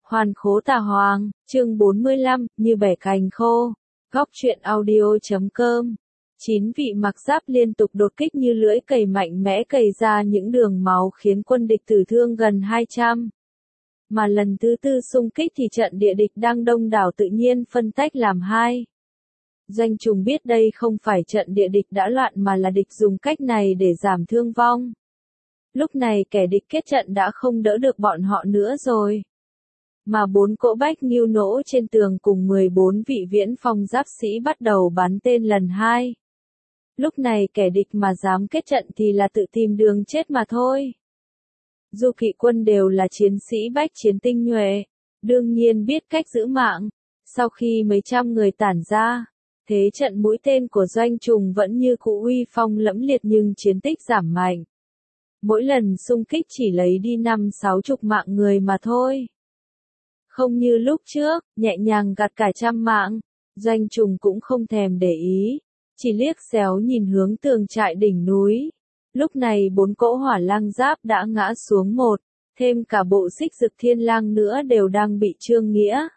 Hoàn khố tà hoàng, chương 45, như bẻ cành khô. Góc truyện audio.com. 9 vị mặc giáp liên tục đột kích như lưỡi cày mạnh mẽ cày ra những đường máu khiến quân địch tử thương gần 200. Mà lần thứ tư xung kích thì trận địa địch đang đông đảo tự nhiên phân tách làm hai. Doanh Trùng biết đây không phải trận địa địch đã loạn mà là địch dùng cách này để giảm thương vong. Lúc này kẻ địch kết trận đã không đỡ được bọn họ nữa rồi. Mà 4 cỗ bách nghiêu nỗ trên tường cùng 14 vị viễn phong giáp sĩ bắt đầu bắn tên lần hai. Lúc này kẻ địch mà dám kết trận thì là tự tìm đường chết mà thôi. Du kỵ quân đều là chiến sĩ bách chiến tinh nhuệ, đương nhiên biết cách giữ mạng. Sau khi mấy trăm người tản ra, thế trận mũi tên của Doanh Trùng vẫn như cũ uy phong lẫm liệt nhưng chiến tích giảm mạnh. Mỗi lần xung kích chỉ lấy đi 50-60 mạng người mà thôi. Không như lúc trước, nhẹ nhàng gặt cả trăm mạng, Doanh Trùng cũng không thèm để ý, chỉ liếc xéo nhìn hướng tường trại đỉnh núi. Lúc này 4 cỗ hỏa lang giáp đã ngã xuống một, thêm cả bộ xích dực thiên lang nữa đều đang bị Trương Nghĩa.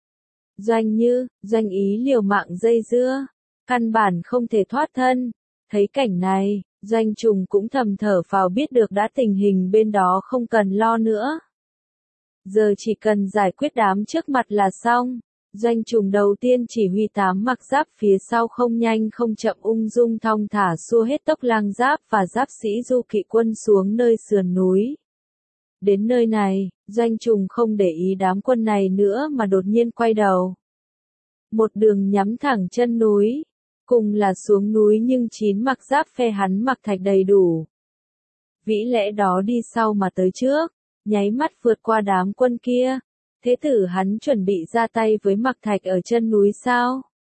Doanh Ý liều mạng dây dưa, căn bản không thể thoát thân. Thấy cảnh này, Doanh Trùng cũng thầm thở phào biết được đã tình hình bên đó không cần lo nữa. Giờ chỉ cần giải quyết đám trước mặt là xong. Doanh Trùng đầu tiên chỉ huy 8 mặc giáp phía sau không nhanh không chậm ung dung thong thả xua hết tốc lang giáp và giáp sĩ du kỵ quân xuống nơi sườn núi. Đến nơi này, Doanh Trùng không để ý đám quân này nữa mà đột nhiên quay đầu. Một đường nhắm thẳng chân núi, cùng là xuống núi nhưng 9 mặc giáp phe hắn mặc thạch đầy đủ. Vĩ lẽ đó đi sau mà tới trước, nháy mắt vượt qua đám quân kia. Thế tử hắn chuẩn bị ra tay với mặc thạch ở chân núi sao?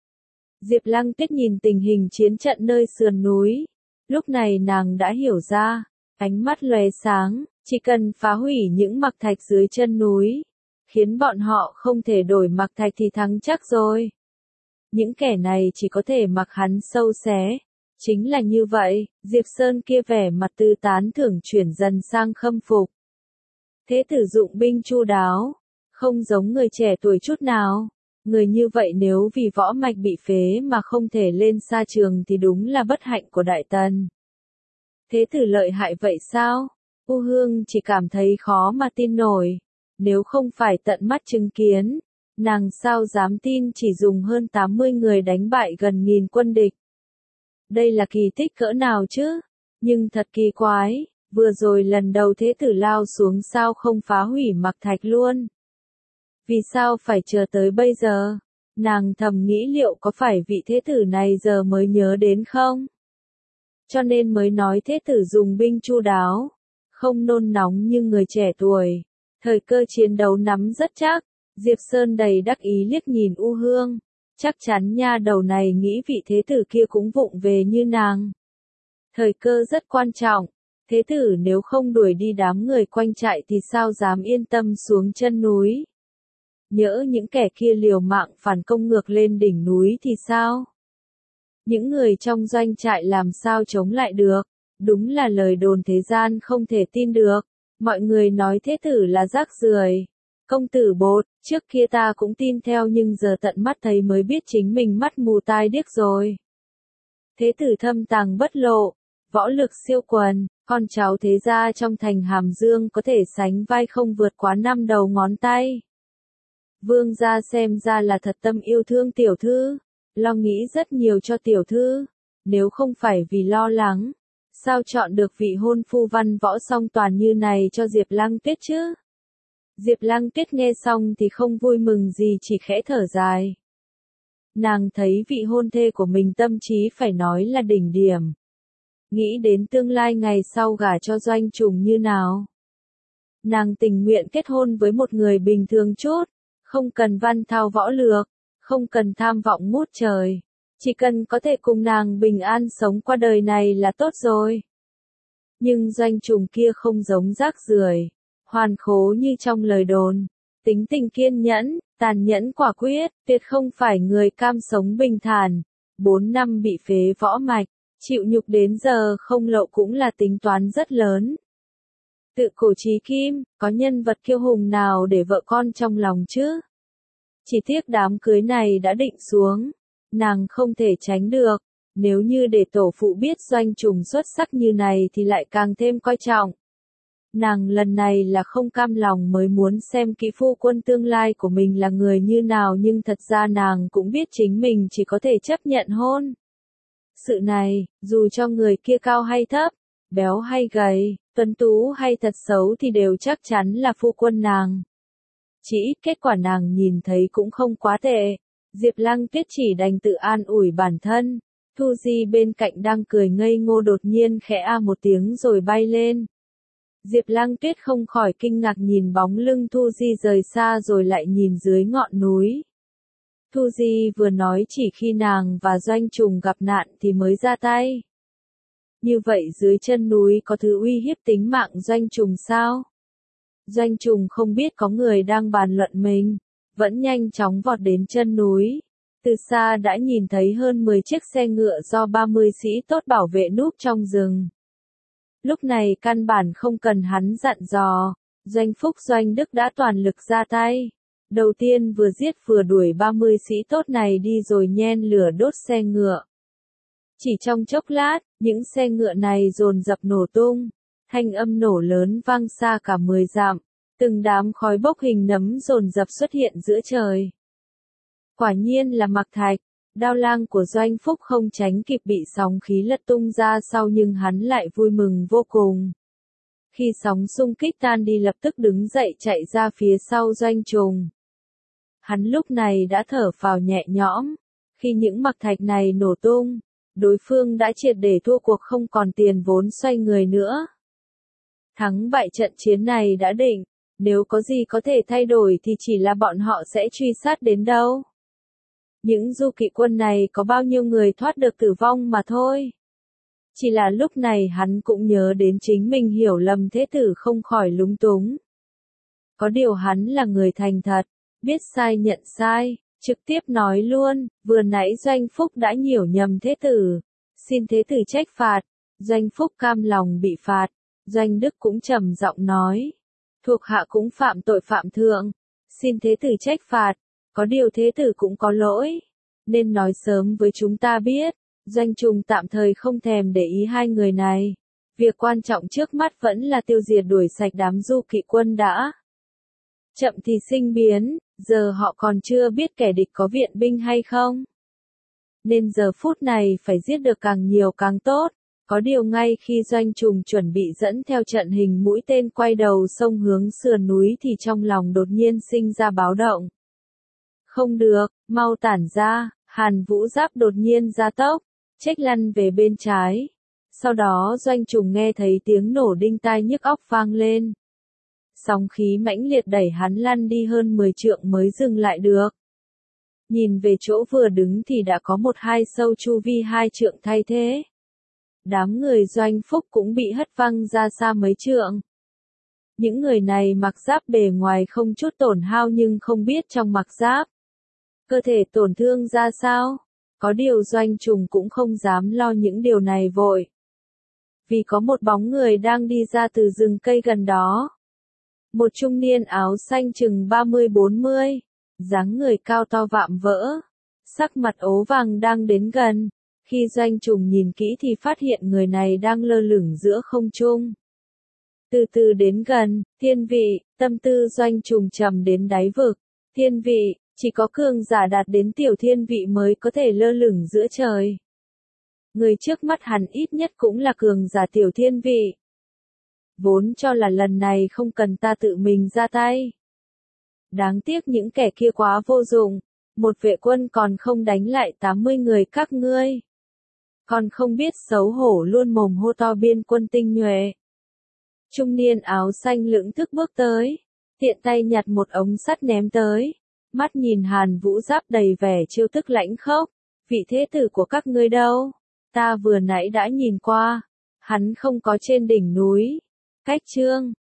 Diệp Lăng Tuyết nhìn tình hình chiến trận nơi sườn núi. Lúc này nàng đã hiểu ra, ánh mắt lóe sáng, chỉ cần phá hủy những mặc thạch dưới chân núi, khiến bọn họ không thể đổi mặc thạch thì thắng chắc rồi. Những kẻ này chỉ có thể mặc hắn sâu xé. Chính là như vậy, Diệp Sơn kia vẻ mặt từ tán thưởng chuyển dần sang khâm phục. Thế tử dụng binh chu đáo, không giống người trẻ tuổi chút nào. Người như vậy nếu vì võ mạch bị phế mà không thể lên xa trường thì đúng là bất hạnh của Đại Tần. Thế tử lợi hại vậy sao? U Hương chỉ cảm thấy khó mà tin nổi. Nếu không phải tận mắt chứng kiến, nàng sao dám tin chỉ dùng hơn 80 người đánh bại gần 1000 quân địch. Đây là kỳ tích cỡ nào chứ? Nhưng thật kỳ quái, vừa rồi lần đầu thế tử lao xuống sao không phá hủy mặc thạch luôn? Vì sao phải chờ tới bây giờ? Nàng thầm nghĩ liệu có phải vị thế tử này giờ mới nhớ đến không? Cho nên mới nói thế tử dùng binh chu đáo, không nôn nóng như người trẻ tuổi. Thời cơ chiến đấu nắm rất chắc. Diệp Sơn đầy đắc ý liếc nhìn U Hương. Chắc chắn nha đầu này nghĩ vị thế tử kia cũng vụng về như nàng. Thời cơ rất quan trọng. Thế tử nếu không đuổi đi đám người quanh trại thì sao dám yên tâm xuống chân núi? Nhỡ những kẻ kia liều mạng phản công ngược lên đỉnh núi thì sao? Những người trong doanh trại làm sao chống lại được? Đúng là lời đồn thế gian không thể tin được. Mọi người nói thế tử là rác rưởi. Công tử Bột, trước kia ta cũng tin theo nhưng giờ tận mắt thấy mới biết chính mình mắt mù tai điếc rồi. Thế tử thâm tàng bất lộ, võ lực siêu quần, con cháu thế gia trong thành Hàm Dương có thể sánh vai không vượt quá 5 đầu ngón tay. Vương gia xem ra là thật tâm yêu thương tiểu thư, lo nghĩ rất nhiều cho tiểu thư. Nếu không phải vì lo lắng, sao chọn được vị hôn phu văn võ song toàn như này cho Diệp Lăng Tuyết chứ? Diệp Lăng Tuyết nghe xong thì không vui mừng gì chỉ khẽ thở dài. Nàng thấy vị hôn thê của mình tâm trí phải nói là đỉnh điểm. Nghĩ đến tương lai ngày sau gả cho Doanh Trùng như nào. Nàng tình nguyện kết hôn với một người bình thường chút, không cần văn thao võ lược, không cần tham vọng ngút trời. Chỉ cần có thể cùng nàng bình an sống qua đời này là tốt rồi. Nhưng Doanh Trùng kia không giống rác rưởi, hoàn khố như trong lời đồn. Tính tình kiên nhẫn, tàn nhẫn quả quyết, tuyệt không phải người cam sống bình thản. 4 năm bị phế võ mạch, chịu nhục đến giờ không lộ cũng là tính toán rất lớn. Tự cổ chí kim, có nhân vật kiêu hùng nào để vợ con trong lòng chứ? Chỉ tiếc đám cưới này đã định xuống, nàng không thể tránh được, nếu như để tổ phụ biết Doanh Trùng xuất sắc như này thì lại càng thêm coi trọng. Nàng lần này là không cam lòng mới muốn xem kỹ phu quân tương lai của mình là người như nào, nhưng thật ra nàng cũng biết chính mình chỉ có thể chấp nhận hôn. Sự này, dù cho người kia cao hay thấp, béo hay gầy, tuấn tú hay thật xấu thì đều chắc chắn là phu quân nàng. Chỉ ít kết quả nàng nhìn thấy cũng không quá tệ. Diệp Lăng Tuyết chỉ đành tự an ủi bản thân. Thu Di bên cạnh đang cười ngây ngô đột nhiên khẽ a một tiếng rồi bay lên. Diệp Lăng Tuyết không khỏi kinh ngạc nhìn bóng lưng Thu Di rời xa rồi lại nhìn dưới ngọn núi. Thu Di vừa nói chỉ khi nàng và Doanh Trùng gặp nạn thì mới ra tay. Như vậy dưới chân núi có thứ uy hiếp tính mạng Doanh Trùng sao? Doanh Trùng không biết có người đang bàn luận mình, vẫn nhanh chóng vọt đến chân núi. Từ xa đã nhìn thấy hơn 10 chiếc xe ngựa do 30 sĩ tốt bảo vệ núp trong rừng. Lúc này căn bản không cần hắn dặn dò, Doanh Phúc Doanh Đức đã toàn lực ra tay. Đầu tiên vừa giết vừa đuổi 30 sĩ tốt này đi rồi nhen lửa đốt xe ngựa. Chỉ trong chốc lát, những xe ngựa này dồn dập nổ tung, thanh âm nổ lớn vang xa cả 10 dặm, từng đám khói bốc hình nấm dồn dập xuất hiện giữa trời. Quả nhiên là Mặc Thạch, đao lang của Doanh Phúc không tránh kịp bị sóng khí lật tung ra sau nhưng hắn lại vui mừng vô cùng. Khi sóng xung kích tan đi lập tức đứng dậy chạy ra phía sau Doanh Trùng. Hắn lúc này đã thở phào nhẹ nhõm, khi những Mặc Thạch này nổ tung, đối phương đã triệt để thua cuộc không còn tiền vốn xoay người nữa. Thắng bại trận chiến này đã định, nếu có gì có thể thay đổi thì chỉ là bọn họ sẽ truy sát đến đâu. Những du kỵ quân này có bao nhiêu người thoát được tử vong mà thôi. Chỉ là lúc này hắn cũng nhớ đến chính mình hiểu lầm thế tử không khỏi lúng túng. Có điều hắn là người thành thật, biết sai nhận sai, trực tiếp nói luôn, vừa nãy Doanh Phúc đã hiểu nhầm thế tử, xin thế tử trách phạt. Doanh Phúc cam lòng bị phạt, Doanh Đức cũng trầm giọng nói, thuộc hạ cũng phạm tội phạm thượng, xin thế tử trách phạt, có điều thế tử cũng có lỗi, nên nói sớm với chúng ta biết. Doanh Trùng tạm thời không thèm để ý hai người này, việc quan trọng trước mắt vẫn là tiêu diệt đuổi sạch đám du kỵ quân đã. Chậm thì sinh biến, giờ họ còn chưa biết kẻ địch có viện binh hay không. Nên giờ phút này phải giết được càng nhiều càng tốt. Có điều ngay khi Doanh Trùng chuẩn bị dẫn theo trận hình mũi tên quay đầu sông hướng sườn núi thì trong lòng đột nhiên sinh ra báo động. Không được, mau tản ra, Hàn Vũ Giáp đột nhiên ra tốc, chếch lăn về bên trái. Sau đó Doanh Trùng nghe thấy tiếng nổ đinh tai nhức óc vang lên. Sóng khí mãnh liệt đẩy hắn lăn đi hơn 10 trượng mới dừng lại được. Nhìn về chỗ vừa đứng thì đã có một hai sâu chu vi 2 trượng thay thế. Đám người Doanh Phúc cũng bị hất văng ra xa mấy trượng. Những người này mặc giáp bề ngoài không chút tổn hao nhưng không biết trong mặc giáp cơ thể tổn thương ra sao. Có điều Doanh Trùng cũng không dám lo những điều này vội. Vì có một bóng người đang đi ra từ rừng cây gần đó. Một trung niên áo xanh chừng 30-40, dáng người cao to vạm vỡ, sắc mặt ố vàng đang đến gần. Khi Doanh Trùng nhìn kỹ thì phát hiện người này đang lơ lửng giữa không trung. Từ từ đến gần, thiên vị, tâm tư Doanh Trùng trầm đến đáy vực. Thiên vị, chỉ có cường giả đạt đến tiểu thiên vị mới có thể lơ lửng giữa trời. Người trước mắt hắn ít nhất cũng là cường giả tiểu thiên vị. Vốn cho là lần này không cần ta tự mình ra tay. Đáng tiếc những kẻ kia quá vô dụng, một vệ quân còn không đánh lại 80 người các ngươi. Còn không biết xấu hổ luôn mồm hô to biên quân tinh nhuệ. Trung niên áo xanh lững thững bước tới, tiện tay nhặt một ống sắt ném tới, mắt nhìn Hàn Vũ Giáp đầy vẻ trêu tức lãnh khốc, vị thế tử của các ngươi đâu? Ta vừa nãy đã nhìn qua, hắn không có trên đỉnh núi. Cách Trương,